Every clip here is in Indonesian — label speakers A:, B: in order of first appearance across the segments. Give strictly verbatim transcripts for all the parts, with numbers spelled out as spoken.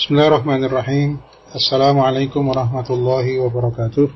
A: Bismillahirrahmanirrahim. Assalamualaikum warahmatullahi wabarakatuh.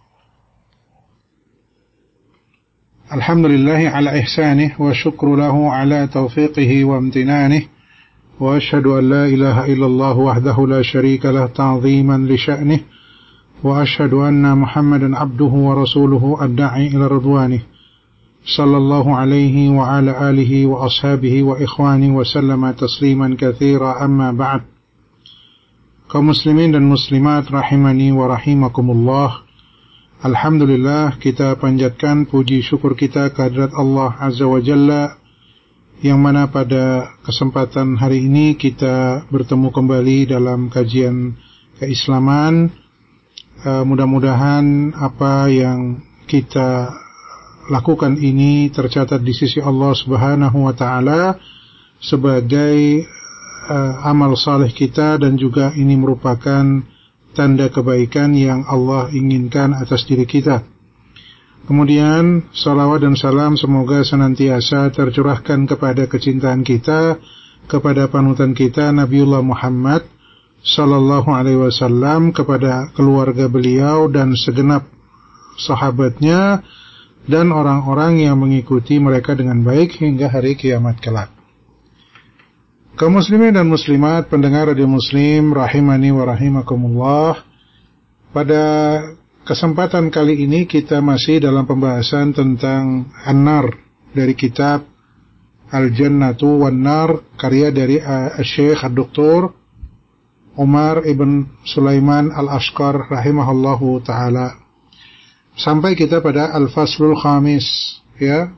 A: Alhamdulillahi ala ihsanih wa syukru lahu ala taufiqihi wa amtinanih. Wa ashhadu an la ilaha illallah wahdahu la syarika lah ta'ziman li sya'nih. Wa ashhadu anna Muhammadan abduhu wa rasuluhu ad-da'i ila ridwanih. Sallallahu alaihi wa ala alihi wa ashabihi wa ikhwani wa sallama tasliman katsira, amma ba'd. Kaum muslimin dan muslimat rahimani wa rahimakumullah. Alhamdulillah, kita panjatkan puji syukur kita kehadirat Allah Azza wa Jalla, yang mana pada kesempatan hari ini kita bertemu kembali dalam kajian keislaman. uh, Mudah-mudahan apa yang kita lakukan ini tercatat di sisi Allah Subhanahu wa Ta'ala sebagai Uh, amal saleh kita, dan juga ini merupakan tanda kebaikan yang Allah inginkan atas diri kita. Kemudian salawat dan salam semoga senantiasa tercurahkan kepada kecintaan kita kepada panutan kita Nabiullah Muhammad sallallahu alaihi wasallam, kepada keluarga beliau dan segenap sahabatnya dan orang-orang yang mengikuti mereka dengan baik hingga hari kiamat kelak. Kaum muslimin dan muslimat, pendengar radio Muslim rahimani wa rahimakumullah. Pada kesempatan kali ini kita masih dalam pembahasan tentang An-Nar dari kitab Al-Jannatu wan-Nar, karya dari uh, Syekh Doktor Umar ibn Sulaiman Al-Ashqar rahimahullahu taala. Sampai kita pada Al-Faslul Khamis, ya.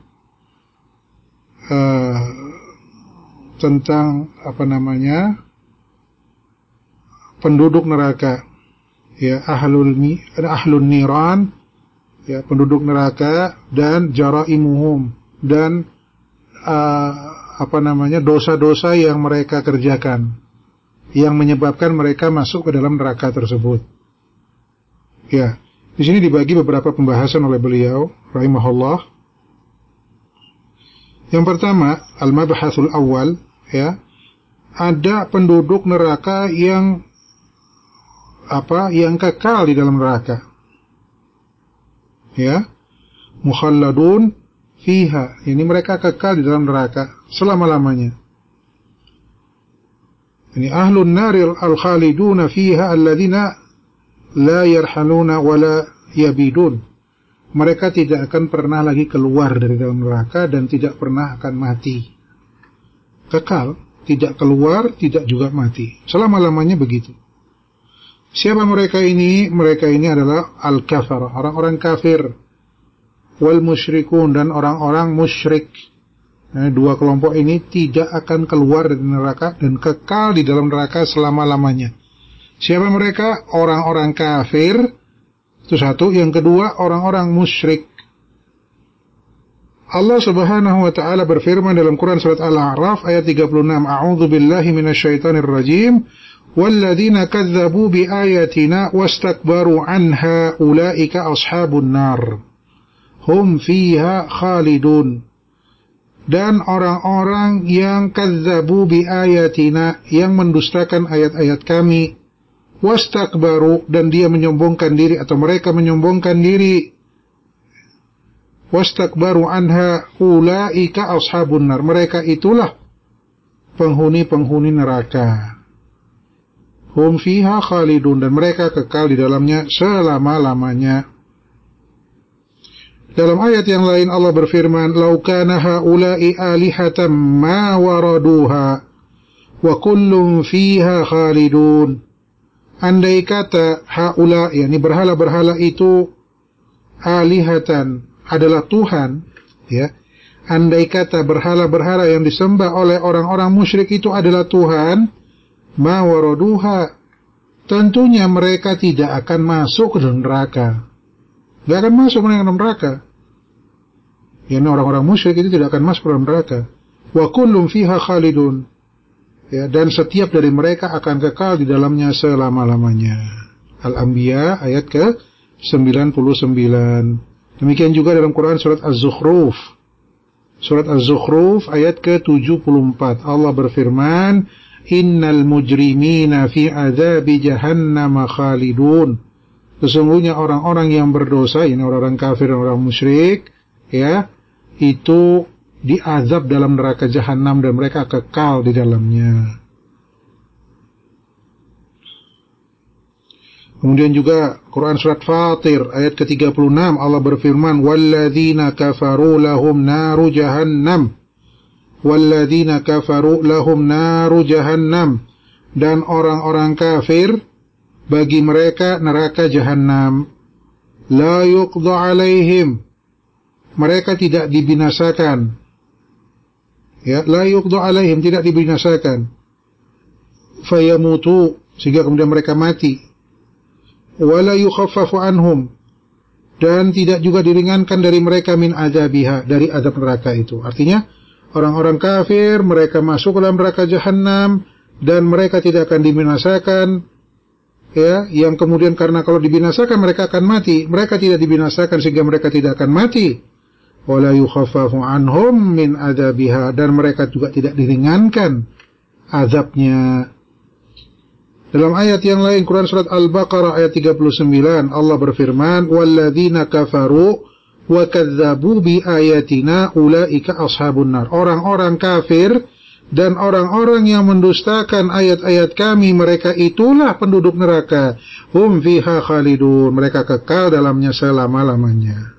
A: Uh, tentang apa namanya penduduk neraka, ya, ahlul mi ahlun niran, ya, penduduk neraka, dan jaraimuhum, dan uh, apa namanya dosa-dosa yang mereka kerjakan yang menyebabkan mereka masuk ke dalam neraka tersebut. Ya, di sini dibagi beberapa pembahasan oleh beliau rahimahullah. Yang pertama, al-mabhasul awal, ya, ada penduduk neraka yang apa yang kekal di dalam neraka, ya, mukhalladun fiha, ini mereka kekal di dalam neraka selama-lamanya. Ini ahlun naril al-khaliduna fiha alladzina la yarhaluna wala yabidun, mereka tidak akan pernah lagi keluar dari dalam neraka dan tidak pernah akan mati. Kekal, tidak keluar, tidak juga mati, selama-lamanya begitu. Siapa mereka ini? Mereka ini adalah al-kafar, orang-orang kafir, wal musyrikun, dan orang-orang musyrik. Nah, dua kelompok ini tidak akan keluar dari neraka dan kekal di dalam neraka selama-lamanya. Siapa mereka? Orang-orang kafir, itu satu. Yang kedua, orang-orang musyrik. Allah Subhanahu wa ta'ala berfirman dalam Quran surat Al-A'raf ayat tiga puluh enam, A'udzu billahi minasyaitonir rajim, walladzina kadzdzabu biayatina wastakbaru anha ulaika ashabun nar hum fiha khalidun. Dan orang-orang yang kadzdzabu biayatina, yang mendustakan ayat-ayat kami, wastakbaru, dan dia menyombongkan diri atau mereka menyombongkan diri, wastakbaru anha ulaika ashabun nar, mereka itulah penghuni-penghuni neraka. Hum fiha khalidun, dan mereka kekal di dalamnya selama-lamanya. Dalam ayat yang lain Allah berfirman, law kana haula'i alihatan ma waraduha wa kullun fiha khalidun. Andai kata haula, yakni berhala-berhala itu, alihatan adalah Tuhan, ya. Andai kata berhala-berhala yang disembah oleh orang-orang musyrik itu adalah Tuhan, ma waraduha, tentunya mereka tidak akan masuk ke dalam neraka. Tidak akan masuk ke dalam neraka. Ya, orang-orang musyrik itu tidak akan masuk ke dalam neraka. Wa kullum fiha khalidun, ya, dan setiap dari mereka akan kekal di dalamnya selama-lamanya. Al-Anbiya ayat ke sembilan puluh sembilan. Demikian juga dalam Quran surat Az-Zukhruf. Surat Az-Zukhruf ayat ke tujuh puluh empat. Allah berfirman, innal mujrimina fi adzabi jahannam khalidun. Sesungguhnya orang-orang yang berdosa, ini orang-orang kafir, orang musyrik, ya, itu diazab dalam neraka jahanam dan mereka kekal di dalamnya. Kemudian juga Quran surat Fatir ayat ke tiga puluh enam, Allah berfirman, walladzina kafaru lahum naru jahannam, walladzina kafaru lahum naru jahannam, dan orang-orang kafir bagi mereka neraka jahanam. La yuqda alaihim, mereka tidak dibinasakan. Ya, la yuqda alaihim, tidak dibinasakan. Fayamutu, sehingga kemudian mereka mati. Wala yukhaffafu anhum, dan tidak juga diringankan dari mereka min azabiha, dari azab neraka itu. Artinya orang-orang kafir mereka masuk ke dalam neraka jahanam dan mereka tidak akan dibinasakan. Ya, yang kemudian karena kalau dibinasakan mereka akan mati, mereka tidak dibinasakan sehingga mereka tidak akan mati. Wala yukhaffafu anhum min adzabiha, dan mereka juga tidak diringankan azabnya. Dalam ayat yang lain Quran surat Al-Baqarah ayat tiga puluh sembilan, Allah berfirman, walladzina kafaru wa kadzdzabu bi ayatina ulaika ashabun nar. Orang-orang kafir dan orang-orang yang mendustakan ayat-ayat kami, mereka itulah penduduk neraka. Hum fiha khalidun, mereka kekal dalamnya selama-lamanya.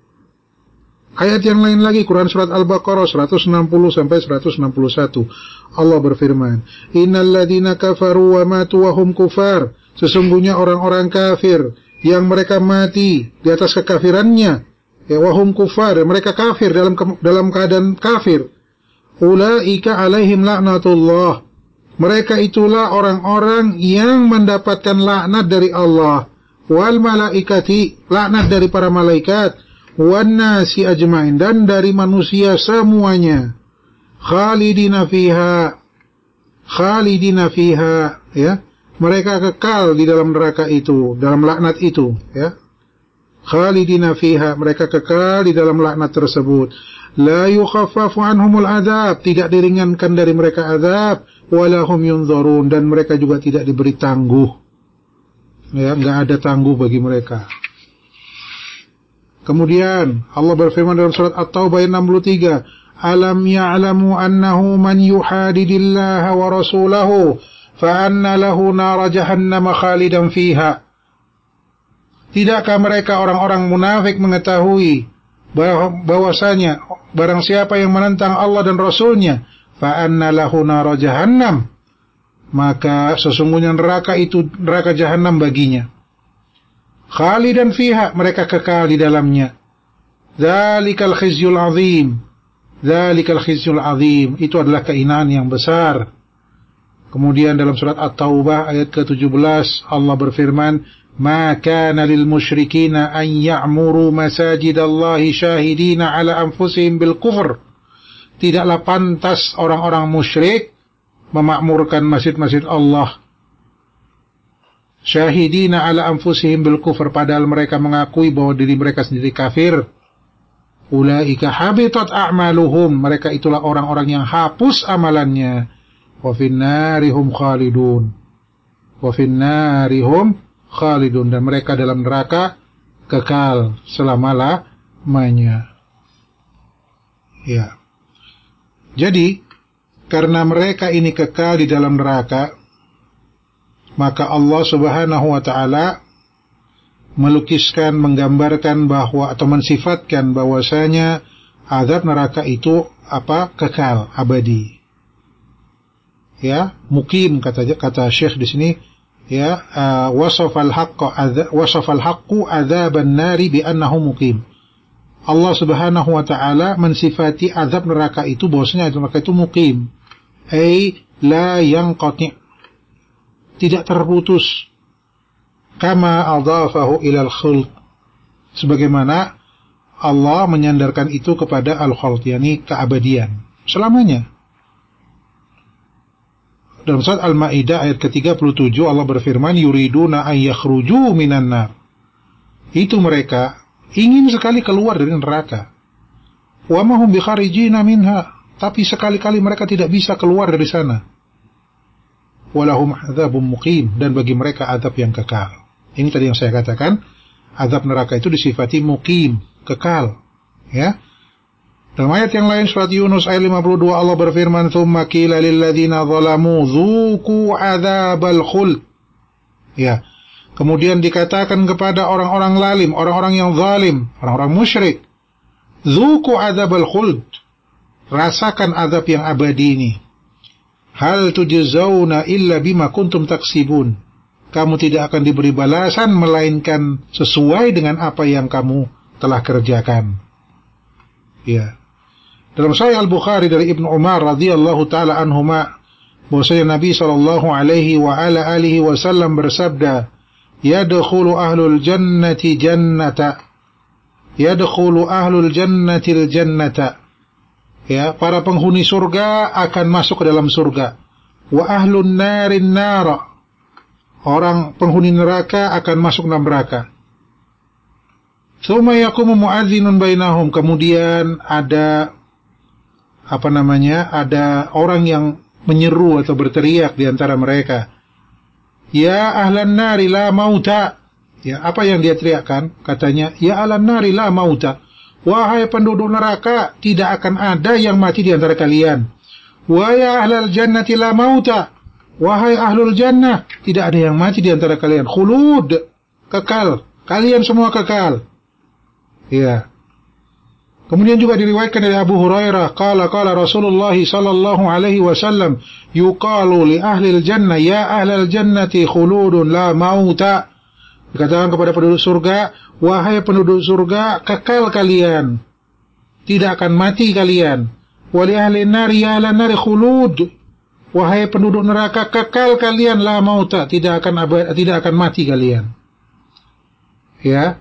A: Ayat yang lain lagi Quran surat Al-Baqarah seratus enam puluh sampai seratus enam puluh satu, Allah berfirman, innal ladzina kafaru wa matu wa hum kufar. Sesungguhnya orang-orang kafir yang mereka mati di atas kekafirannya, ya, wa hum kufar, mereka kafir dalam dalam keadaan kafir. Ulaika alaihim laknatullah, mereka itulah orang-orang yang mendapatkan laknat dari Allah, wal malaikati, laknat dari para malaikat, wan nasi ajmain, dan dari manusia semuanya. Khalidina fiha, khalidina fiha, ya, mereka kekal di dalam neraka itu, dalam laknat itu, ya. Khalidina fiha, mereka kekal di dalam laknat tersebut. La yukhaffafu anhumul azab, tidak diringankan dari mereka azab, walahum yunzarun, dan mereka juga tidak diberi tangguh. Ya, enggak ada tangguh bagi mereka. Kemudian Allah berfirman dalam surat At-Taubah ayat enam puluh tiga, alam ya'lamu annahu man yuhadidillaha wa rasulahu fa anna lahu nar jahannam khalidan fiha. Tidakkah mereka orang-orang munafik mengetahui bahwasanya barang siapa yang menentang Allah dan Rasulnya, fa anna lahu nar jahannam, maka sesungguhnya neraka itu, neraka jahanam baginya. Khalidan fiha, mereka kekal di dalamnya. Dzalikal khizyul azim, dzalikal khizyul azim, itu adalah kehinaan yang besar. Kemudian dalam surat At-Taubah ayat ke tujuh belas Allah berfirman, ma kana lil musyrikina an ya'muru masajidallahi syahidina ala anfusihim bil kufr. Tidaklah pantas orang-orang musyrik memakmurkan masjid-masjid Allah syahidina ala anfusihim bil kufr, padahal mereka mengakui bahwa diri mereka sendiri kafir. Ulaika habitat a'maluhum, mereka itulah orang-orang yang hapus amalannya. Wa finnarihum khalidun, wa finnarihum khalidun, dan mereka dalam neraka kekal selama-lamanya. Ya. Jadi karena mereka ini kekal di dalam neraka, maka Allah Subhanahu wa taala melukiskan, menggambarkan bahwa atau mensifatkan bahwasanya azab neraka itu apa? Kekal, abadi. Ya, mukim kata kata Syekh di sini, ya, uh, wasafal haqqu wasafal haqqu adzaban nari bi annahu mukim. Allah Subhanahu wa taala mensifati azab neraka itu bahwasanya neraka itu mukim, ai la yanqati, tidak terputus. Kama adhafahu ilal khulq, sebagaimana Allah menyandarkan itu kepada al-khulq, yakni keabadian selamanya. Dalam surat Al-Maidah ayat ke tiga puluh tujuh Allah berfirman, yuriduna an yakhruju minan nar, itu mereka ingin sekali keluar dari neraka. Wa ma hum bikharijina minha, tapi sekali-kali mereka tidak bisa keluar dari sana. walahum adzabun muqim, dan bagi mereka azab yang kekal. Ini tadi yang saya katakan, azab neraka itu disifati muqim, kekal, ya. Dalam ayat yang lain surat Yunus ayat lima puluh dua Allah berfirman, "Tsumma qila lil ladzina zalamu dzuqu adzabal khuld." Ya. Kemudian dikatakan kepada orang-orang zalim, orang-orang yang zalim, orang-orang musyrik, "Dzuqu adzabal khuld." Rasakan azab yang abadi ini. "Hal tujzauna illa bima kuntum taksibun." Kamu tidak akan diberi balasan melainkan sesuai dengan apa yang kamu telah kerjakan. Ya. Dalam Sahih Al-Bukhari dari Ibnu Umar radhiyallahu taala anhuma, bahwasanya Nabi sallallahu alaihi wa ala alihi wasallam bersabda, "Yadkhulu ahlul jannati jannata, yadkhulu ahlul jannati al-jannata." Ya, para penghuni surga akan masuk ke dalam surga. Wa ahlun narin nara. Orang penghuni neraka akan masuk dalam neraka. Tsumma yaqumu mu'adzinun bainahum. Kemudian ada apa namanya? Ada orang yang menyeru atau berteriak di antara mereka. Ya ahlan nari la mauta. Ya, apa yang dia teriakkan? Katanya, ya ahlan nari la mauta. Wahai penduduk neraka, tidak akan ada yang mati di antara kalian. Wa ya ahlal jannati la mauta. Wahai ahlul jannah, tidak ada yang mati di antara kalian. Khulud, kekal. Kalian semua kekal. Ya. Kemudian juga diriwayatkan dari Abu Hurairah, qala qala Rasulullah sallallahu alaihi wasallam, yuqalu li ahlil jannah ya ahlal jannati khuludun la mauta. Dikatakan kepada penduduk surga, wahai penduduk surga, kekal kalian, tidak akan mati kalian. Wa li ahlin nari ya ahlan nari khulud. Wahai penduduk neraka, kekal kalian, la mauta, tidak akan abad, tidak akan mati kalian. Ya.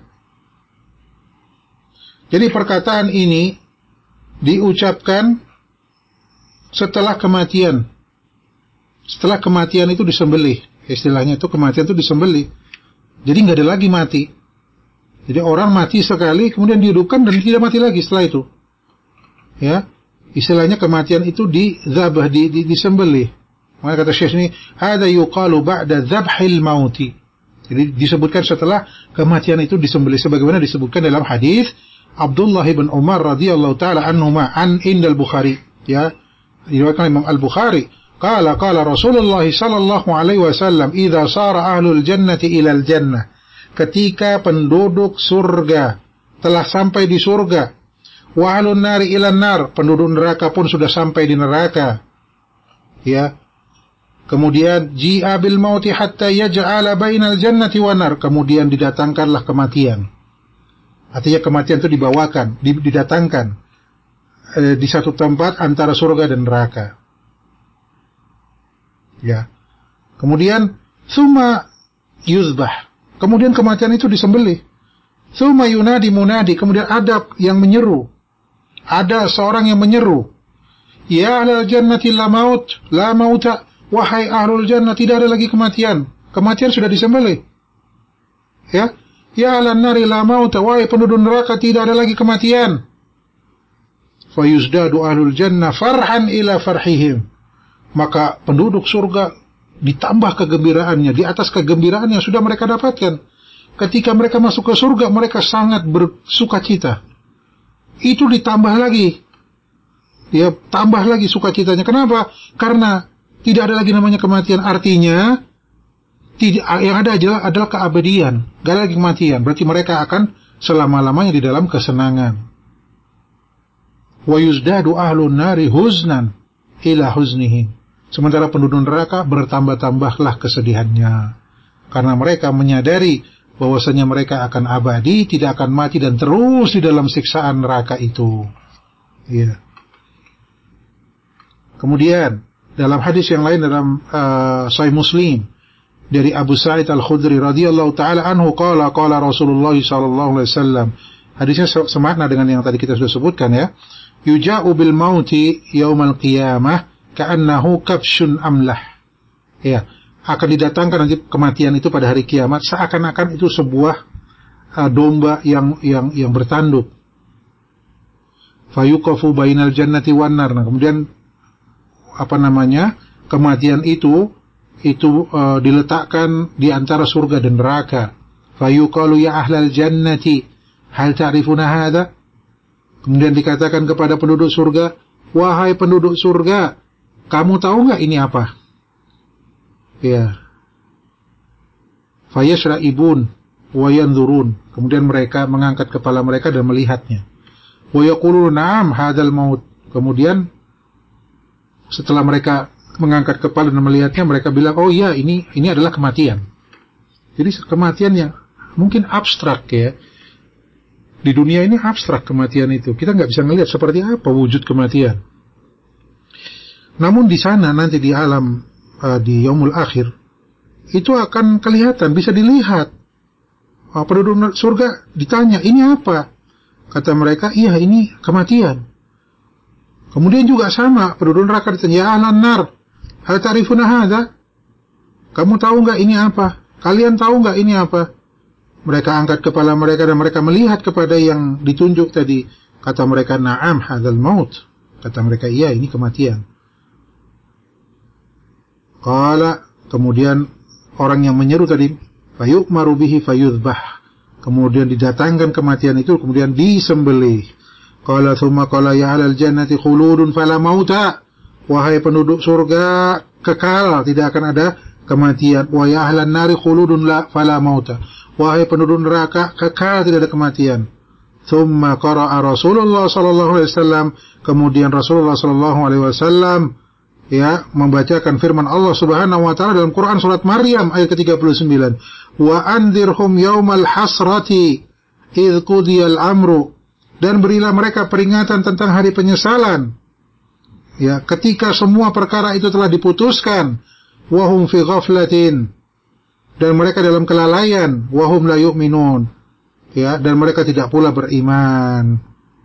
A: Jadi perkataan ini diucapkan setelah kematian. Setelah kematian itu disembelih. Istilahnya itu kematian itu disembelih. Jadi nggak ada lagi mati. Jadi orang mati sekali kemudian dihidupkan dan tidak mati lagi setelah itu. Ya. Istilahnya kematian itu dizabah, di, di, disembelih. Maka kata Syekh ini, "Hada yuqalu ba'da dzabhil mauti." Jadi disebutkan setelah kematian itu disembelih, sebagaimana disebutkan dalam hadis Abdullah bin Umar radhiyallahu taala anhuma an indal Bukhari, ya, diriwayatkan Imam Al-Bukhari, qala qala Rasulullah sallallahu alaihi wasallam, "Idza sara ahlul jannati ilal jannah." Ketika penduduk surga telah sampai di surga, wa ahlun nari ilan nar, penduduk neraka pun sudah sampai di neraka. Ya. Kemudian ji'a bil mauti hatta yaj'ala bainal jannati wan nar, kemudian didatangkanlah kematian. Artinya kematian itu dibawakan, didatangkan eh, di satu tempat antara surga dan neraka. Ya. Kemudian summa yuzbah. Kemudian kematian itu disembelih. Summa yunadi munadi, kemudian ada yang menyeru. Ada seorang yang menyeru, ya ahlal jannati la maut, la mauta. Wahai ahlul jannah, tidak ada lagi kematian. Kematian sudah disembelih. Ya. Ya ahlan nari la mauta, wahai penduduk neraka, tidak ada lagi kematian. Fayuzdadu ahlul jannah farhan ila farhihim. Maka penduduk surga ditambah kegembiraannya di atas kegembiraan yang sudah mereka dapatkan. Ketika mereka masuk ke surga, mereka sangat bersukacita. Itu ditambah lagi. Ya, tambah lagi sukacitanya. Kenapa? Karena tidak ada lagi namanya kematian. Artinya tidak, yang ada adalah, adalah keabadian, gak ada lagi kematian. Berarti mereka akan selama-lamanya di dalam kesenangan. Wa yuzdadu ahlun nari huznan ila huznihim. Sementara penduduk neraka bertambah-tambahlah kesedihannya, karena mereka menyadari bahwasanya mereka akan abadi, tidak akan mati dan terus di dalam siksaan neraka itu. Ya. Kemudian dalam hadis yang lain dalam uh, Sahih Muslim dari Abu Sa'id Al-Khudri radhiyallahu taala anhu, qala qala Rasulullah sallallahu alaihi wasallam. Hadisnya semakna dengan yang tadi kita sudah sebutkan, ya. Yuja'u bil mauti yaumal qiyamah ka'annahu kabsyun amlah. Ya, akan didatangkan nanti kematian itu pada hari kiamat seakan-akan itu sebuah uh, domba yang yang yang bertanduk. Fayuqafu bainal jannati wan nar. Nah, kemudian apa namanya? Kematian itu itu uh, diletakkan di antara surga dan neraka. Fayuqalu ya ahlal jannati hal ta'rifuna hadha? Kemudian dikatakan kepada penduduk surga, wahai penduduk surga, kamu tahu enggak ini apa? Ya. Fayashra'ibun wa yanzurun. Kemudian mereka mengangkat kepala mereka dan melihatnya. Wa yaquluna na'am hadzal maut. Kemudian setelah mereka mengangkat kepala dan melihatnya, mereka bilang, oh iya, ini ini adalah kematian. Jadi kematian yang mungkin abstrak ya. Di dunia ini abstrak kematian itu. Kita nggak bisa melihat seperti apa wujud kematian. Namun di sana nanti di alam uh, di yaumul akhir itu akan kelihatan, bisa dilihat. Uh, penduduk surga ditanya, ini apa? Kata mereka, iya ini kematian. Kemudian juga sama, penduduk neraka ditanya, ya ahlan nar, hal ta'rifuna hadza? Kamu tahu enggak ini apa? Kalian tahu enggak ini apa? Mereka angkat kepala mereka dan mereka melihat kepada yang ditunjuk tadi. Kata mereka, na'am hadzal maut. Kata mereka, iya ini kematian. Qala, kemudian orang yang menyeru tadi, fayu'maru bihi fayudhbah. Kemudian didatangkan kematian itu, kemudian disembelih. Qala thumma qala ya ahlal jannati khuludun fala mauta. Wahai penduduk surga, kekal, tidak akan ada kematian. Wa ya ahlan nari khuludun la fala mauta. Wahai penduduk neraka, kekal, tidak ada kematian. Thumma qara'a Rasulullah sallallahu alaihi wasallam, kemudian Rasulullah sallallahu alaihi wasallam ya membacakan firman Allah Subhanahu wa taala dalam Quran surat Maryam ayat ke tiga puluh sembilan. Wa anzirhum yaumal hasrati idz qudiyal amru. Dan berilah mereka peringatan tentang hari penyesalan. Ya, ketika semua perkara itu telah diputuskan, wahum fi ghaflatin, dan mereka dalam kelalaian, wahum la yu'minun, ya, dan mereka tidak pula beriman.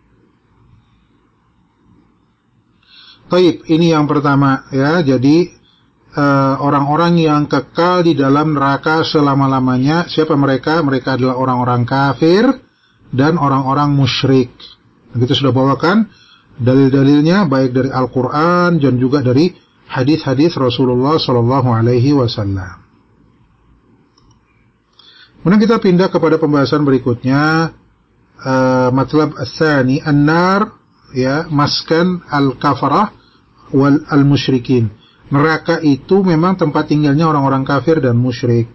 A: Taib, ini yang pertama, ya. Jadi uh, orang-orang yang kekal di dalam neraka selama-lamanya, siapa mereka? Mereka adalah orang-orang kafir dan orang-orang musyrik. Kita sudah bawakan dalil-dalilnya baik dari Al-Quran dan juga dari hadis-hadis Rasulullah Sallallahu Alaihi Wasallam. Kemudian kita pindah kepada pembahasan berikutnya, uh, matlab ats-tsani, an-nar, ya, maskan al-kafarah wal al-musyrikin. Neraka itu memang tempat tinggalnya orang-orang kafir dan musyrik.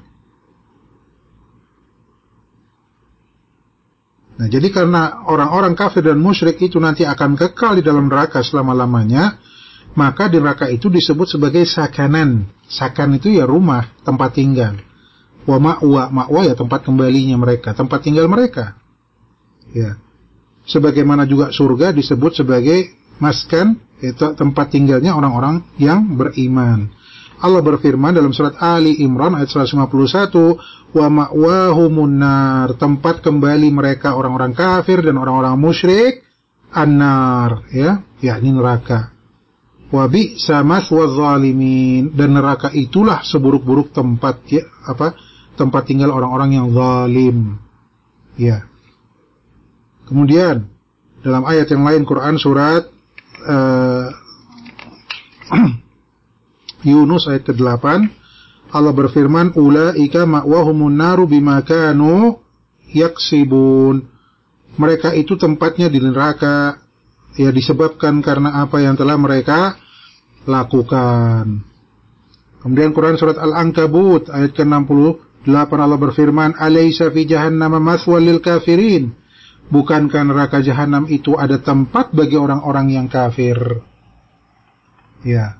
A: Nah, jadi karena orang-orang kafir dan musyrik itu nanti akan kekal di dalam neraka selama-lamanya, maka di neraka itu disebut sebagai sakanan. Sakan itu ya rumah, tempat tinggal. Wa ma'wa, ma'wa ya tempat kembalinya mereka, tempat tinggal mereka. Ya. Sebagaimana juga surga disebut sebagai maskan, yaitu tempat tinggalnya orang-orang yang beriman. Allah berfirman dalam surat Ali Imran ayat seratus lima puluh satu, wa ma'wahumun nar, tempat kembali mereka orang-orang kafir dan orang-orang musyrik, an-nar, ya, yakni neraka. Wa bi'sa mathwaz zalimin, dan neraka itulah seburuk-buruk tempat, ya, apa? Tempat tinggal orang-orang yang zalim. Ya. Kemudian dalam ayat yang lain Quran surat uh, Yunus ayat kedelapan, Allah berfirman, ulaika ma'wahumun naru bima kanu yaksibun. Mereka itu tempatnya di neraka, ya, disebabkan karena apa yang telah mereka lakukan. Kemudian Quran surat Al-Ankabut ayat ke enam puluh delapan, Allah berfirman, alaysa fi jahannam mathwal lil kafirin. Bukankah neraka jahanam itu ada tempat bagi orang-orang yang kafir? Ya.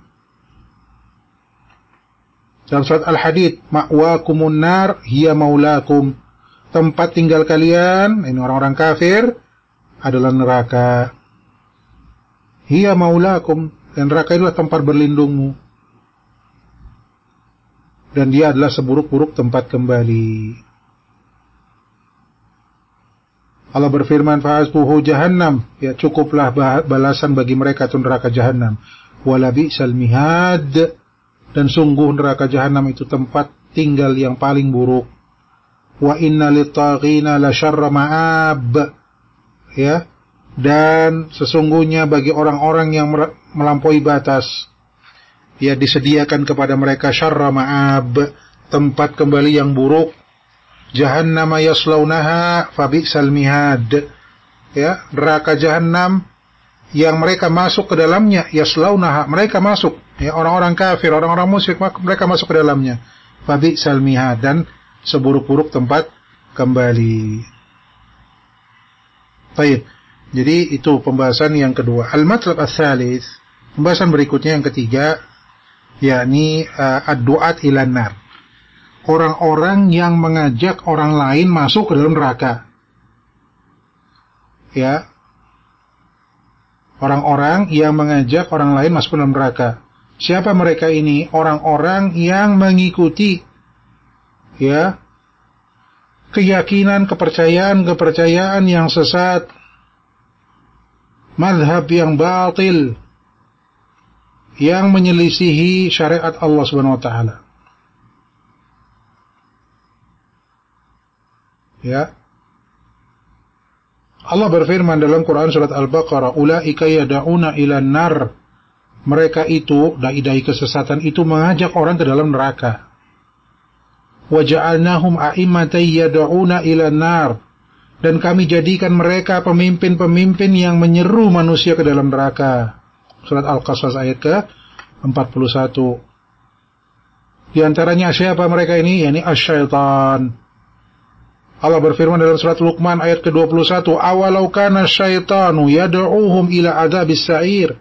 A: Dalam surat Al-Hadid, ma'wakumun nar hiya maulakum. Tempat tinggal kalian, ini orang-orang kafir, adalah neraka. Hiya maulakum, dan neraka itulah tempat berlindungmu. Dan dia adalah seburuk-buruk tempat kembali. Allah berfirman, fa'asbuhu jahannam, ya, cukuplah balasan bagi mereka itu neraka jahannam. Wala bi'sal mihad, dan sungguh neraka jahanam itu tempat tinggal yang paling buruk. Wa inna lit-taghina la syarra ma'ab, ya, dan sesungguhnya bagi orang-orang yang melampaui batas ya disediakan kepada mereka syarra ma'ab, tempat kembali yang buruk. Jahannama yaslaunaha fabi'sal mihad, ya, neraka jahanam yang mereka masuk ke dalamnya, yaslaunaha, mereka masuk, ya, orang-orang kafir, orang-orang musyrik, mereka masuk ke dalamnya. Fabi'sal mihad, dan seburuk-buruk tempat kembali. Baik. Jadi itu pembahasan yang kedua. Al-matlab ats-tsalits, pembahasan berikutnya yang ketiga, yakni uh, ad-du'at ilan nar. Orang-orang yang mengajak orang lain masuk ke dalam neraka. Ya. Orang-orang yang mengajak orang lain masuk ke dalam neraka. Siapa mereka ini? Orang-orang yang mengikuti, ya, keyakinan, kepercayaan, kepercayaan yang sesat, mazhab yang batil, yang menyelisihi syariat Allah Subhanahu wa taala. Ya. Allah berfirman dalam Quran surat Al-Baqarah, ulaika yad'una ilan nar. Mereka itu, dai-dai kesesatan itu, mengajak orang ke dalam neraka. Wa ja'alnahum a'immatan yad'una ilan nar. Dan kami jadikan mereka pemimpin-pemimpin yang menyeru manusia ke dalam neraka. Surat Al-Qasas ayat ke empat puluh satu. Di antaranya siapa mereka ini? Yani asy-syaitan. Allah berfirman dalam surat Luqman ayat ke dua puluh satu, awalau kana syaitanu yad'uhum ila adzabis sa'ir.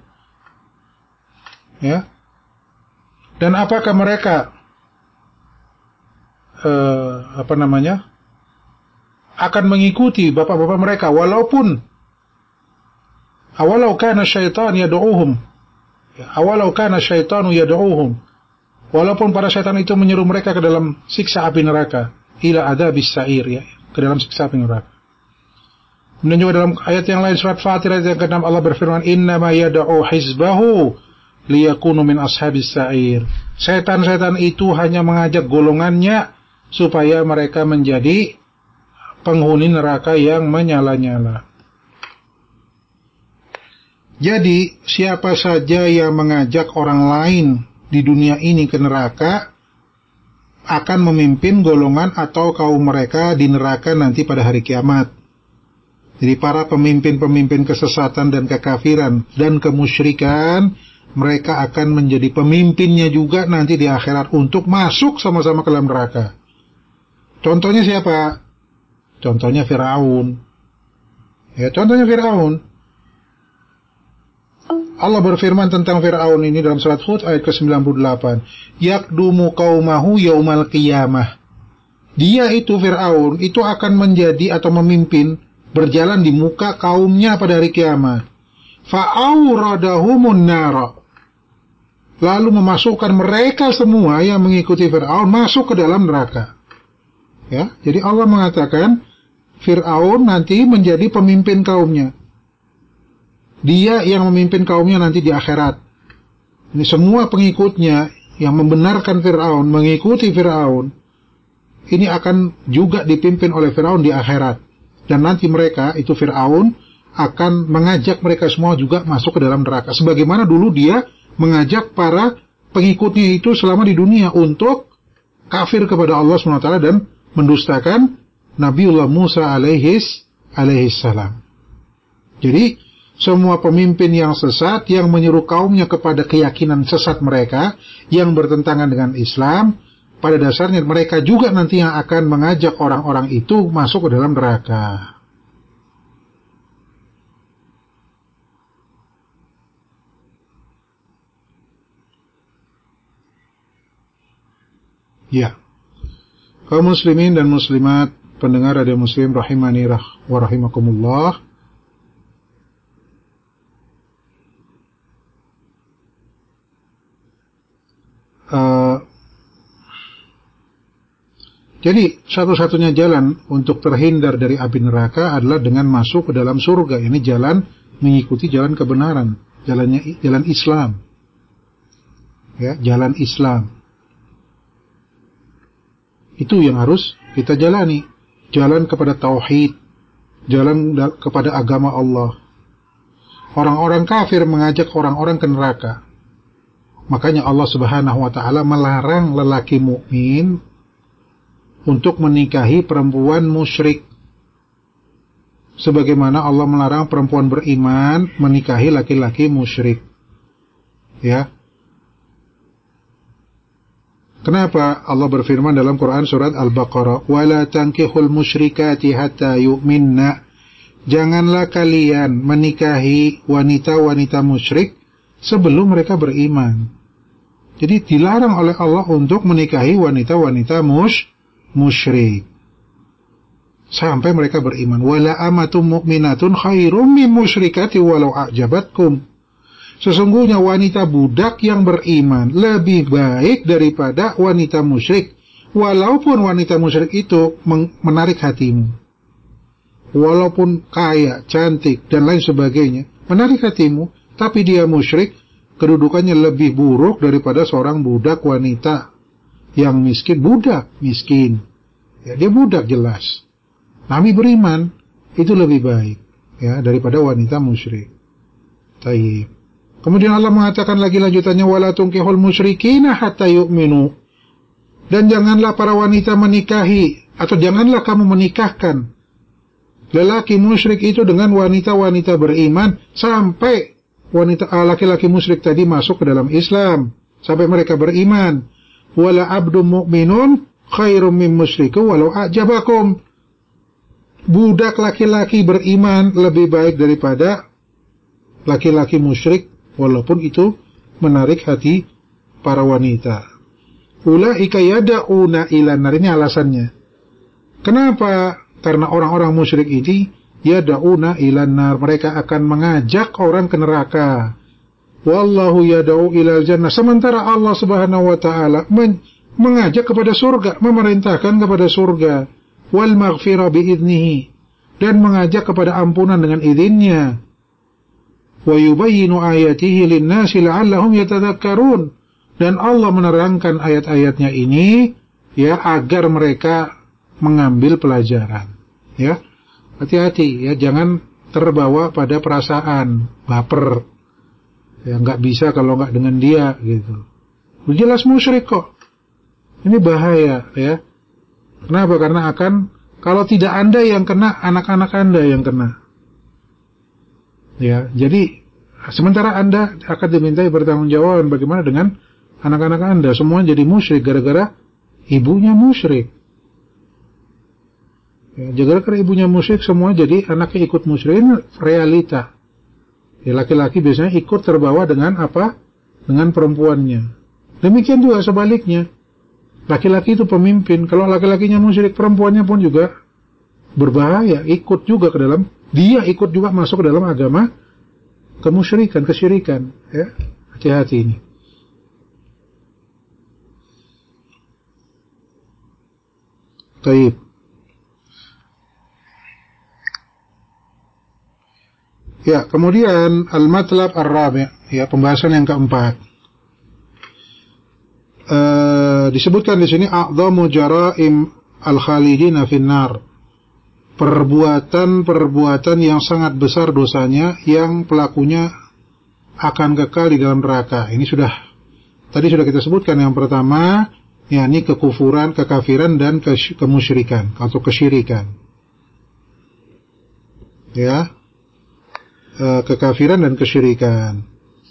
A: Ya. Dan apakah mereka uh, apa namanya? akan mengikuti bapak-bapak mereka walaupun awalau kana syaitan yad'uhum. Ya, awalau kana syaitanu yad'uhum. Walaupun para syaitan itu menyeru mereka ke dalam siksa api neraka. Ila adzabis sa'ir, ya, ke dalam siksa api neraka. Dan juga dalam ayat yang lain surat Fatir ayat yang keenam Allah berfirman, innama yad'u hizbahu liyakunu min ashabis sa'ir. Setan-setan itu hanya mengajak golongannya supaya mereka menjadi penghuni neraka yang menyala-nyala. Jadi siapa saja yang mengajak orang lain di dunia ini ke neraka akan memimpin golongan atau kaum mereka di neraka nanti pada hari kiamat. Jadi para pemimpin-pemimpin kesesatan dan kekafiran dan kemusyrikan, mereka akan menjadi pemimpinnya juga nanti di akhirat untuk masuk sama-sama ke dalam neraka. Contohnya siapa? Contohnya Fir'aun. Ya, contohnya Fir'aun. Allah berfirman tentang Fir'aun ini dalam surat Hud ayat ke sembilan puluh delapan. Yakdumu qaumahu yaumal qiyamah. Dia itu Fir'aun itu akan menjadi atau memimpin, berjalan di muka kaumnya pada hari kiamat. Fa'auradahumun nara. Lalu memasukkan mereka semua yang mengikuti Fir'aun masuk ke dalam neraka. Ya, jadi Allah mengatakan Fir'aun nanti menjadi pemimpin kaumnya. Dia yang memimpin kaumnya nanti di akhirat. Ini semua pengikutnya yang membenarkan Fir'aun, mengikuti Fir'aun, ini akan juga dipimpin oleh Fir'aun di akhirat. Dan nanti mereka, itu Fir'aun, akan mengajak mereka semua juga masuk ke dalam neraka. Sebagaimana dulu dia mengajak para pengikutnya itu selama di dunia untuk kafir kepada Allah subhanahu wa taala dan mendustakan Nabiullah Musa alaihis alaihis salam. Jadi semua pemimpin yang sesat yang menyuruh kaumnya kepada keyakinan sesat mereka yang bertentangan dengan Islam, pada dasarnya mereka juga nanti yang akan mengajak orang-orang itu masuk ke dalam neraka. Ya. Kaum muslimin dan muslimat, pendengar radio Muslim rahimani wa rahimakumullah. Uh, jadi satu-satunya jalan untuk terhindar dari api neraka adalah dengan masuk ke dalam surga. Ini jalan mengikuti jalan kebenaran, jalannya jalan Islam. Ya, jalan Islam. Itu yang harus kita jalani. Jalan kepada tauhid, jalan kepada agama Allah. Orang-orang kafir mengajak orang-orang ke neraka. Makanya Allah Subhanahu wa taala melarang lelaki mukmin untuk menikahi perempuan musyrik. Sebagaimana Allah melarang perempuan beriman menikahi laki-laki musyrik. Ya. Kenapa Allah berfirman dalam Quran surat Al-Baqarah, "Wala tankihul musyrikati hatta yu'minna." Janganlah kalian menikahi wanita-wanita musyrik sebelum mereka beriman. Jadi dilarang oleh Allah untuk menikahi wanita-wanita mus musyrik sampai mereka beriman. Wala amatum mu'minatun khairum min musyrikati walau a'jabatkum. Sesungguhnya wanita budak yang beriman lebih baik daripada wanita musyrik, walaupun wanita musyrik itu menarik hatimu. Walaupun kaya, cantik, dan lain sebagainya, menarik hatimu, tapi dia musyrik, kedudukannya lebih buruk daripada seorang budak wanita yang miskin. Budak, miskin. Ya, dia budak jelas. Tapi beriman, itu lebih baik ya daripada wanita musyrik. Tayyib. Kemudian Allah mengatakan lagi lanjutannya, wala tunkihul musyrikina hatta yu'minu. Dan janganlah para wanita menikahi, atau janganlah kamu menikahkan lelaki musyrik itu dengan wanita-wanita beriman sampai wanita laki-laki musyrik tadi masuk ke dalam Islam, sampai mereka beriman. Wala abdum mu'minun khairum min musyriku walau a'jabakum. Budak laki-laki beriman lebih baik daripada laki-laki musyrik, walaupun itu menarik hati para wanita. Ulaika yada'una ilan nar. Ini alasannya. Kenapa? Karena orang-orang musyrik ini yada'una ilan nar. Mereka akan mengajak orang ke neraka. Wallahu yada'u ilal jannah. Sementara Allah Subhanahu wa taala men- mengajak kepada surga, memerintahkan kepada surga. Wal maghfirah bi'idnihi. Dan mengajak kepada ampunan dengan izinnya. Wa yubayyinu ayatihi lin-nasi la'allahum yatadhakkarun. Dan Allah menerangkan ayat-ayatnya ini ya agar mereka mengambil pelajaran. Ya. Hati-hati ya, jangan terbawa pada perasaan baper. Ya enggak bisa kalau enggak dengan dia gitu. Jelas musyrik kok. Ini bahaya ya. Kenapa? Karena akan kalau tidak Anda yang kena, anak-anak Anda yang kena. Ya, jadi sementara Anda akan dimintai pertanggungjawaban bagaimana dengan anak-anak Anda, semua jadi musyrik gara-gara ibunya musyrik. Ya, gara-gara ibunya musyrik semua jadi anaknya ikut musyrik. Ini realita. Ya, laki-laki biasanya ikut terbawa dengan apa? Dengan perempuannya. Demikian juga sebaliknya. Laki-laki itu pemimpin. Kalau laki-lakinya musyrik, perempuannya pun juga berbahaya, ikut juga ke dalam, dia ikut juga masuk ke dalam agama kemusyrikan, kesyirikan, ya. Hati-hati ini. Baik. Ya, kemudian al-matlab ar-rabi', ya, pembahasan yang keempat. Uh, disebutkan di sini a'dhamu jara'im al-khalidina finnar. Perbuatan-perbuatan yang sangat besar dosanya yang pelakunya akan kekal di dalam neraka. Ini sudah tadi sudah kita sebutkan. Yang pertama yakni kekufuran, kekafiran dan kemusyrikan atau kesyirikan. Ya. E, kekafiran dan kesyirikan.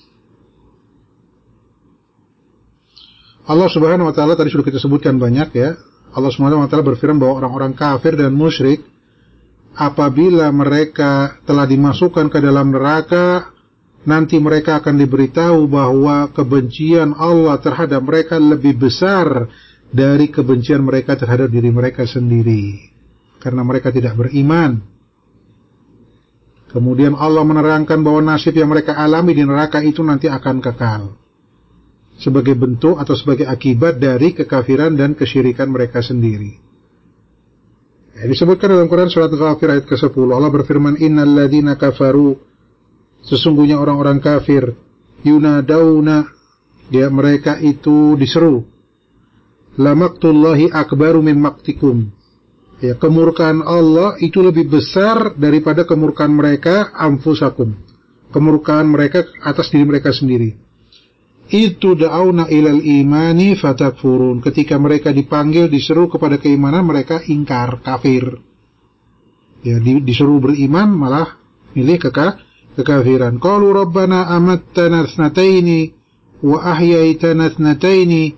A: Allah Subhanahu wa taala tadi sudah kita sebutkan banyak ya. Allah Subhanahu wa taala berfirman bahwa orang-orang kafir dan musyrik apabila mereka telah dimasukkan ke dalam neraka, nanti mereka akan diberitahu bahwa kebencian Allah terhadap mereka lebih besar dari kebencian mereka terhadap diri mereka sendiri, karena mereka tidak beriman. Kemudian Allah menerangkan bahwa nasib yang mereka alami di neraka itu nanti akan kekal, sebagai bentuk atau sebagai akibat dari kekafiran dan kesyirikan mereka sendiri. Ya, disebutkan dalam Quran surat Ghafir ayat ke sepuluh. Allah berfirman, innal ladzina kafaru, sesungguhnya orang-orang kafir, yunadauna, ya mereka itu diseru, la maqtullahi akbaru min maqtikum, ya kemurkaan Allah itu lebih besar daripada kemurkaan mereka anfusakum, kemurkaan mereka atas diri mereka sendiri. itu da'auna ilal imani fatakfurun. Ketika mereka dipanggil, diseru kepada keimanan, mereka ingkar, kafir. Ya, disuruh beriman malah milih keka, kekafiran. Qalu rabbana amattana thnataini wa ahyaitana thnataini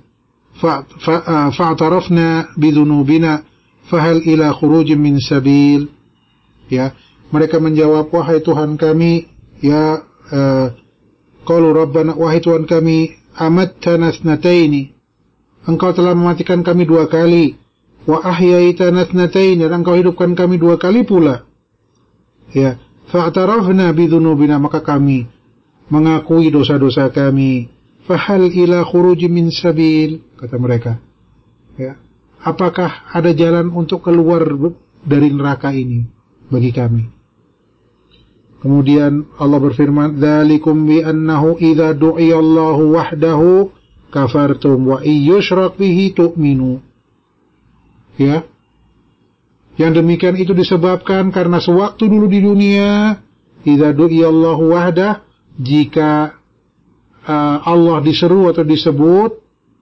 A: fa'tarafna bidhunubina fahal ila khurujin min sabil. Ya, mereka menjawab, wahai Tuhan kami, ya uh, qalu rabbana, wahai Tuhan kami, amattana thnataini, engkau telah mematikan kami dua kali, wa ahyaitana thnataini, dan engkau hidupkan kami dua kali pula. Ya, fa'tarafna bidhunubina, maka kami mengakui dosa-dosa kami. Fahal ila khurujin min sabil, kata mereka. Ya, apakah ada jalan untuk keluar dari neraka ini bagi kami? Kemudian Allah berfirman, dzalikum bi annahu idza du'iya Allahu wahdahu kafartum wa iyyushrak bihi tu'minu. Ya. Yang demikian itu disebabkan karena sewaktu dulu di dunia, idza du'iya Allahu wahdah, jika uh, Allah diseru atau disebut,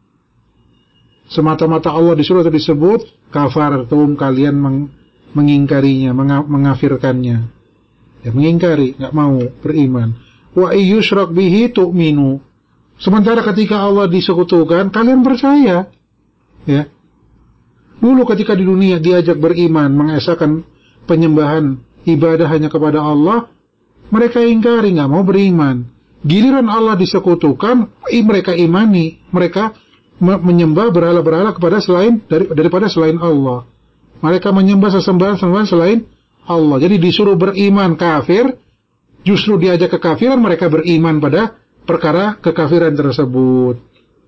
A: semata-mata Allah disuruh atau disebut, kafartum, kalian meng, mengingkarinya, menga, mengafirkannya. Ya, mengingkari, enggak mau beriman. Wa iyyushrak bihi tu'minu. Sementara ketika Allah disekutukan, kalian percaya. Ya. Dulu ketika di dunia diajak beriman, mengesahkan penyembahan ibadah hanya kepada Allah, mereka ingkari, enggak mau beriman. Giliran Allah disekutukan, mereka imani, mereka menyembah berhala-berhala kepada selain dari, daripada selain Allah. Mereka menyembah sesembahan-sembahan selain Allah. Jadi disuruh beriman kafir, justru diajak kekafiran, mereka beriman pada perkara kekafiran tersebut.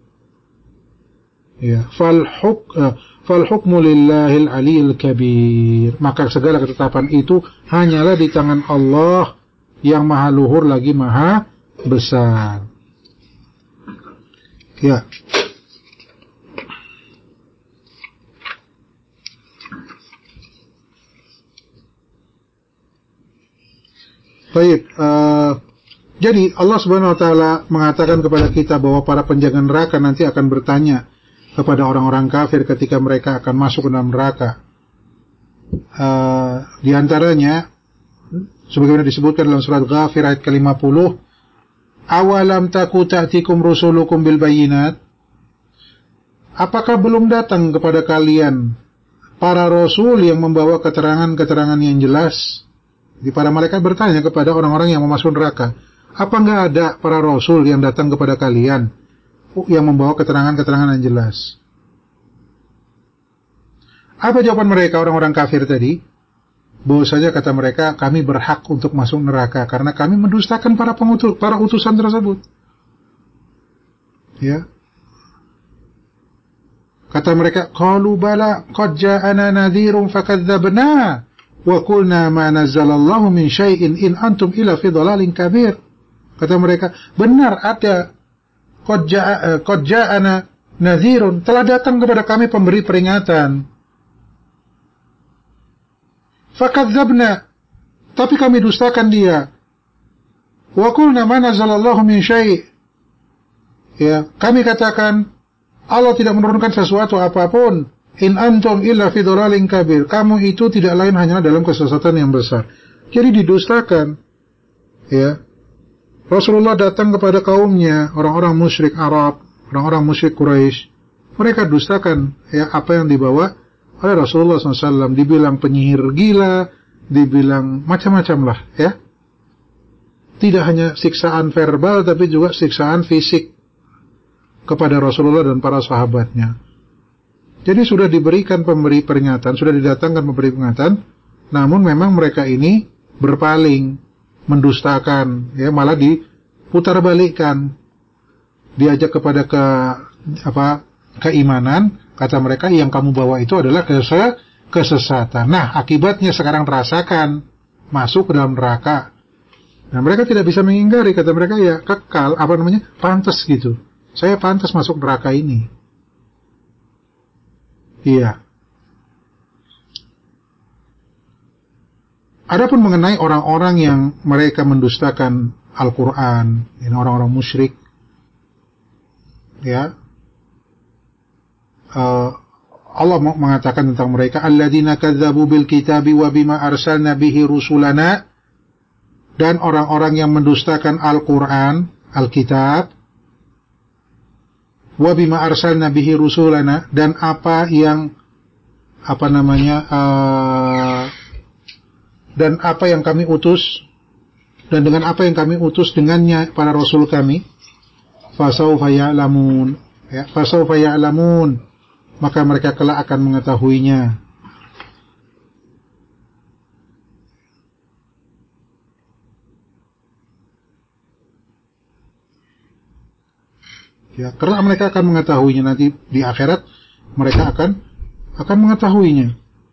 A: Ya, fal huk uh, fal hukmu lillahil aliyil kabir. Maka segala ketetapan itu hanyalah di tangan Allah yang maha luhur lagi maha besar. Ya. Baik, uh, jadi Allah Subhanahu wa taala mengatakan kepada kita bahwa para penjaga neraka nanti akan bertanya kepada orang-orang kafir ketika mereka akan masuk ke dalam neraka. Uh, di antaranya sebagaimana disebutkan dalam surat Ghafir ayat ke lima puluh, awalam taku ta'tikum rusulukum bil bayyinat, apakah belum datang kepada kalian para rasul yang membawa keterangan-keterangan yang jelas? Jadi para malaikat bertanya kepada orang-orang yang mau masuk neraka, apa enggak ada para rasul yang datang kepada kalian yang membawa keterangan-keterangan yang jelas? Apa jawaban mereka orang-orang kafir tadi? Bahwasanya kata mereka, kami berhak untuk masuk neraka karena kami mendustakan para pengutus, para utusan tersebut. Ya. Kata mereka, qalu bala qad ja'ana nadhirun fakadzdzabna wa qulna ma nazzalallahu min syai'in in antum illa fi dhalalin kabir. Kata mereka, benar ada qad ja'a qad ja'ana nadhirun, telah datang kepada kami pemberi peringatan. Fakadzdzabna, tapi kami dustakan dia. Wa qulna ma nazzalallahu min syai'. Ya, kami katakan Allah tidak menurunkan sesuatu apapun. In antum illa fi dhalalin kabir. Kamu itu tidak lain hanya dalam kesesatan yang besar. Jadi didustakan. Ya. Rasulullah datang kepada kaumnya, orang-orang musyrik Arab, orang-orang musyrik Quraisy. Mereka dustakan ya apa yang dibawa oleh Rasulullah shallallahu alaihi wasallam. Dibilang penyihir gila, dibilang macam-macam lah ya. Tidak hanya siksaan verbal, tapi juga siksaan fisik kepada Rasulullah dan para sahabatnya. Jadi sudah diberikan pemberi peringatan, sudah didatangkan pemberi peringatan, namun memang mereka ini berpaling, mendustakan, ya malah diputarbalikkan, diajak kepada ke apa keimanan, kata mereka yang kamu bawa itu adalah kese, kesesatan. Nah, akibatnya sekarang rasakan, masuk ke dalam neraka. Nah, mereka tidak bisa mengingkari, kata mereka ya kekal, apa namanya, pantas gitu. Saya pantas masuk neraka ini. Iya. Adapun mengenai orang-orang yang mereka mendustakan Al-Quran, ini orang-orang musyrik, ya, uh, Allah mengatakan tentang mereka, alladzina kadzdzabu bil kitabi wa bima arsalna bihi rusulana, dan orang-orang yang mendustakan Al-Qur'an, Alkitab, wa bima arsalna bihi rusulana, dan apa yang apa namanya uh, dan apa yang kami utus, dan dengan apa yang kami utus dengannya para rasul kami, fasawfa ya'lamun, ya, fasawfa ya'lamun, maka mereka kelak akan mengetahuinya. Ya, karena mereka akan mengetahuinya nanti di akhirat, mereka akan akan mengetahuinya.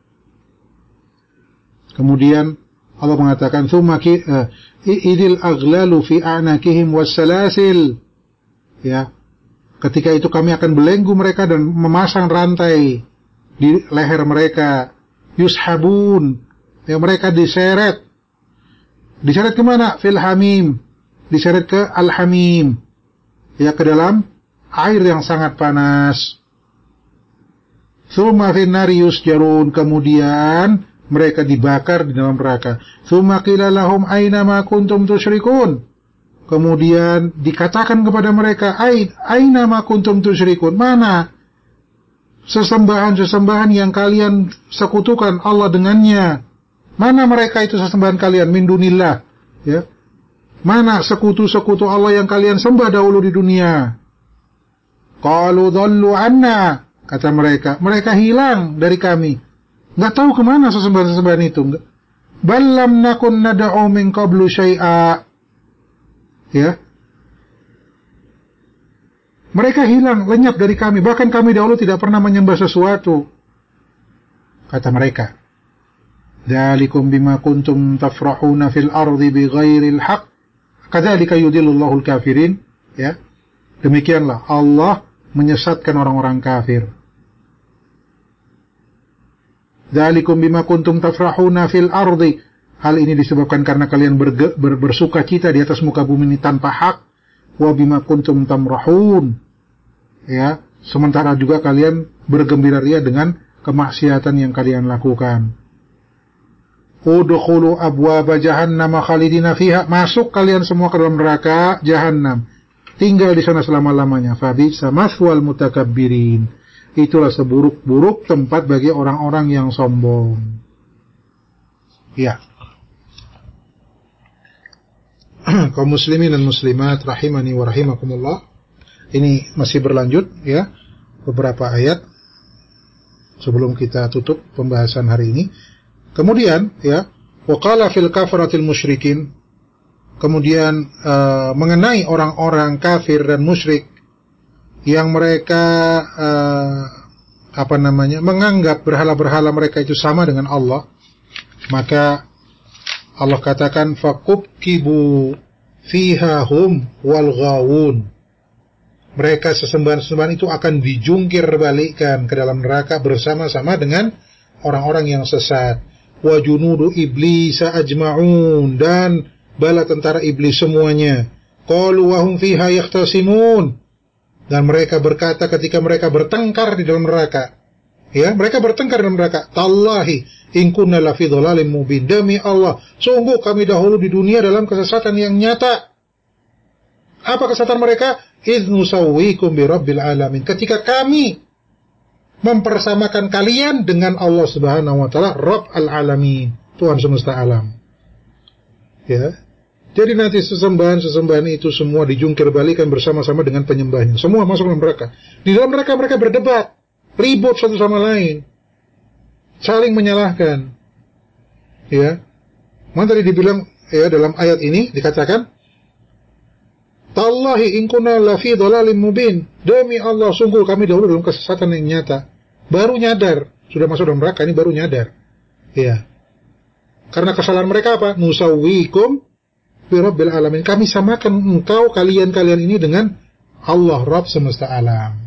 A: Kemudian Allah mengatakan, "Tsumma idil aghlalu fi a'naqihim wassalasil." Ya. Ketika itu kami akan belenggu mereka dan memasang rantai di leher mereka. Yushabun. Ya, mereka diseret. Diseret ke mana? Fil hamim. Diseret ke al-hamim. Ya, ke dalam air yang sangat panas. Tsumma fin nari yusjarun, kemudian mereka dibakar di dalam neraka. Tsumma qila lahum aina ma kuntum tusyrikun, kemudian dikatakan kepada mereka, aina ma kuntum tusyrikun, mana sesembahan-sesembahan yang kalian sekutukan Allah dengannya, mana mereka itu sesembahan kalian min dunillah, ya, mana sekutu-sekutu Allah yang kalian sembah dahulu di dunia. Qalu dhallu anna, kata mereka, mereka hilang dari kami, nggak tahu kemana sesembahan-sesembahan itu. Bal lam nakun nad'u min qablu syai'a, ya, mereka hilang, lenyap dari kami, bahkan kami dahulu tidak pernah menyembah sesuatu, kata mereka. Dzalikum bima kuntum tafrahuna fil ardi bighairil haqq kadzalika yudhillullahu al-kafirin, ya, demikianlah Allah menyesatkan orang-orang kafir. Dzalikum bima kuntum tafrahuna fil ardi, hal ini disebabkan karena kalian berge, ber, bersuka cita di atas muka bumi ini tanpa hak. Wa bima kuntum tamrahun, ya, sementara juga kalian bergembira ria dengan kemaksiatan yang kalian lakukan. Udkhulu abwaaba jahannam khalidina fiha, masuk kalian semua ke dalam neraka Jahannam, tinggal di sana selama-lamanya. Fabisa maswal mutakabbirin, itulah seburuk-buruk tempat bagi orang-orang yang sombong. Ya. Kaum muslimin dan muslimat rahimani wa rahimakumullah, ini masih berlanjut, ya, beberapa ayat sebelum kita tutup pembahasan hari ini. Kemudian, ya, waqala fil kafaratil musyrikin, kemudian uh, mengenai orang-orang kafir dan musyrik yang mereka uh, apa namanya menganggap berhala-berhala mereka itu sama dengan Allah, maka Allah katakan fakubkibu fiha hum wal ghawun, mereka sesembahan-sesembahan itu akan dijungkir balikkan ke dalam neraka bersama-sama dengan orang-orang yang sesat. Wa junudu iblis ajma'un, dan bala tentara iblis semuanya. Qalu wa hum fiha yahtasimun, dan mereka berkata ketika mereka bertengkar di dalam neraka, ya, mereka bertengkar di dalam neraka, tallahi in kunna la fi dhalalin mubin, demi Allah sungguh kami dahulu di dunia dalam kesesatan yang nyata. Apa kesesatan mereka? Idz nusawwikum bi rabbil alamin, ketika kami mempersamakan kalian dengan Allah Subhanahu wa taala, Rabb al-alamin, Tuhan semesta alam. Ya. Jadi nanti sesembahan-sesembahan itu semua dijungkir balikan bersama-sama dengan penyembahnya. Semua masuk dalam neraka. Di dalam neraka mereka berdebat, ribut satu sama lain, saling menyalahkan. Ya. Mana tadi dibilang, ya, dalam ayat ini dikatakan, tallahi in kunna la fi dhalalin mubin, demi Allah sungguh kami dahulu dalam kesesatan yang nyata. Baru nyadar, sudah masuk dalam neraka ini baru nyadar. Ya. Karena kesalahan mereka apa? Nusawwikum bi rabbil alamin, kami samakan engkau kalian-kalian ini dengan Allah Rabb semesta alam.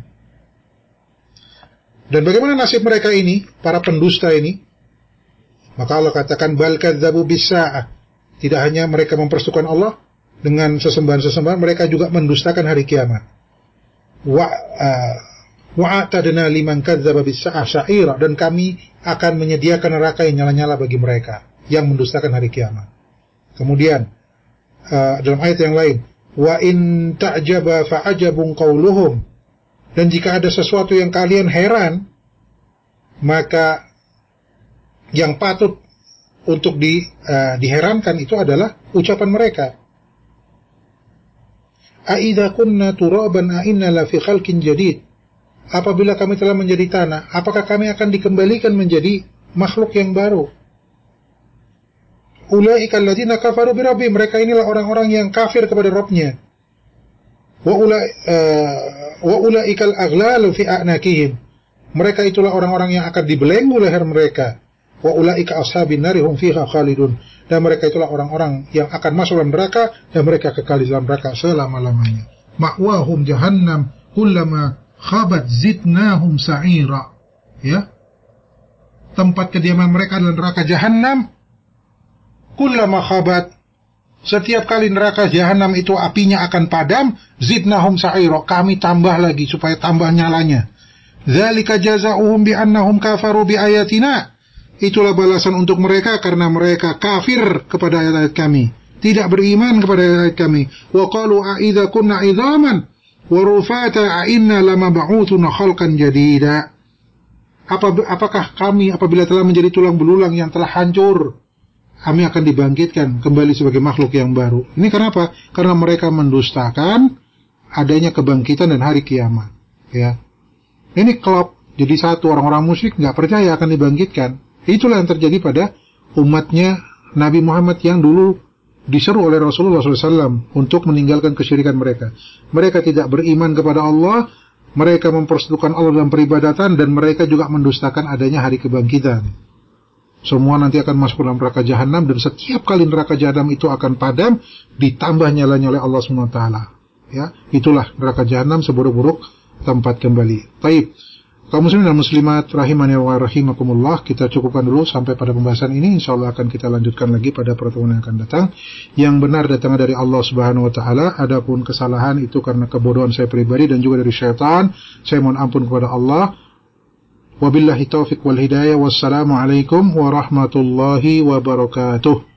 A: Dan bagaimana nasib mereka ini, para pendusta ini? Maka Allah katakan bal kadzdzabu bis-saa'ah, tidak hanya mereka mempersukukan Allah dengan sesembahan-sesembahan, mereka juga mendustakan hari kiamat. wa uh, wa'atadna liman kadzdzaba bis-sa'ah sa'ira, dan kami akan menyediakan neraka yang nyala-nyala bagi mereka yang mendustakan hari kiamat. Kemudian uh, dalam ayat yang lain, wa in ta'jaba fa'ajabun qauluhum, dan jika ada sesuatu yang kalian heran, maka yang patut untuk di, uh, diherankan itu adalah ucapan mereka. A'idza kunna turaban a inna la fi khalqin jadid, apabila kami telah menjadi tanah, apakah kami akan dikembalikan menjadi makhluk yang baru? Ulaika alladziina kafaru bi rabbihim, mereka inilah orang-orang yang kafir kepada Rabb-nya. Wa ula uh, wa ulaikal aghlalu fi a'naqihim, mereka itulah orang-orang yang akan dibelenggu leher mereka. Wa ulaika ashabin nari hum fiha khalidun, dan mereka itulah orang-orang yang akan masuk dalam neraka dan mereka kekal di dalam neraka selama-lamanya. Ma'wahum jahannam kullama khabat zidnahum sa'ira, ya, tempat kediaman mereka adalah neraka jahanam. Kullama khabat, setiap kali neraka jahanam itu apinya akan padam, zidnahum sa'ira, kami tambah lagi supaya tambah nyalanya. Dzalika jazaohum bi annahum kafaru bi ayatina, itulah balasan untuk mereka karena mereka kafir kepada ayat-ayat kami, tidak beriman kepada ayat kami. Wa qalu a idza kunna idzaman wa rufata a inna lamab'utsuna khalqan jadida, Apa, apakah kami apabila telah menjadi tulang belulang yang telah hancur, kami akan dibangkitkan kembali sebagai makhluk yang baru. Ini kenapa? Karena mereka mendustakan adanya kebangkitan dan hari kiamat, ya. Ini klop, jadi satu, orang-orang musyrik nggak percaya akan dibangkitkan. Itulah yang terjadi pada umatnya Nabi Muhammad yang dulu diseru oleh Rasulullah shallallahu alaihi wasallam untuk meninggalkan kesyirikan mereka. Mereka tidak beriman kepada Allah, mereka mempersekutukan Allah dalam peribadatan, dan mereka juga mendustakan adanya hari kebangkitan. Semua nanti akan masuk dalam neraka jahanam, dan setiap kali neraka jahanam itu akan padam, ditambah nyalanya oleh Allah subhanahu wa taala. Ya, itulah neraka jahanam, seburuk-buruk tempat kembali. Taib. Kaum muslimin dan muslimat rahimani wa rahimakumullah, kita cukupkan dulu sampai pada pembahasan ini. Insyaallah akan kita lanjutkan lagi pada pertemuan yang akan datang. Yang benar datangnya dari Allah Subhanahu wa taala, adapun kesalahan itu karena kebodohan saya pribadi dan juga dari syaitan. Saya mohon ampun kepada Allah. Wabillahi taufiq wal hidayah. Wassalamu alaikum warahmatullahi wabarakatuh.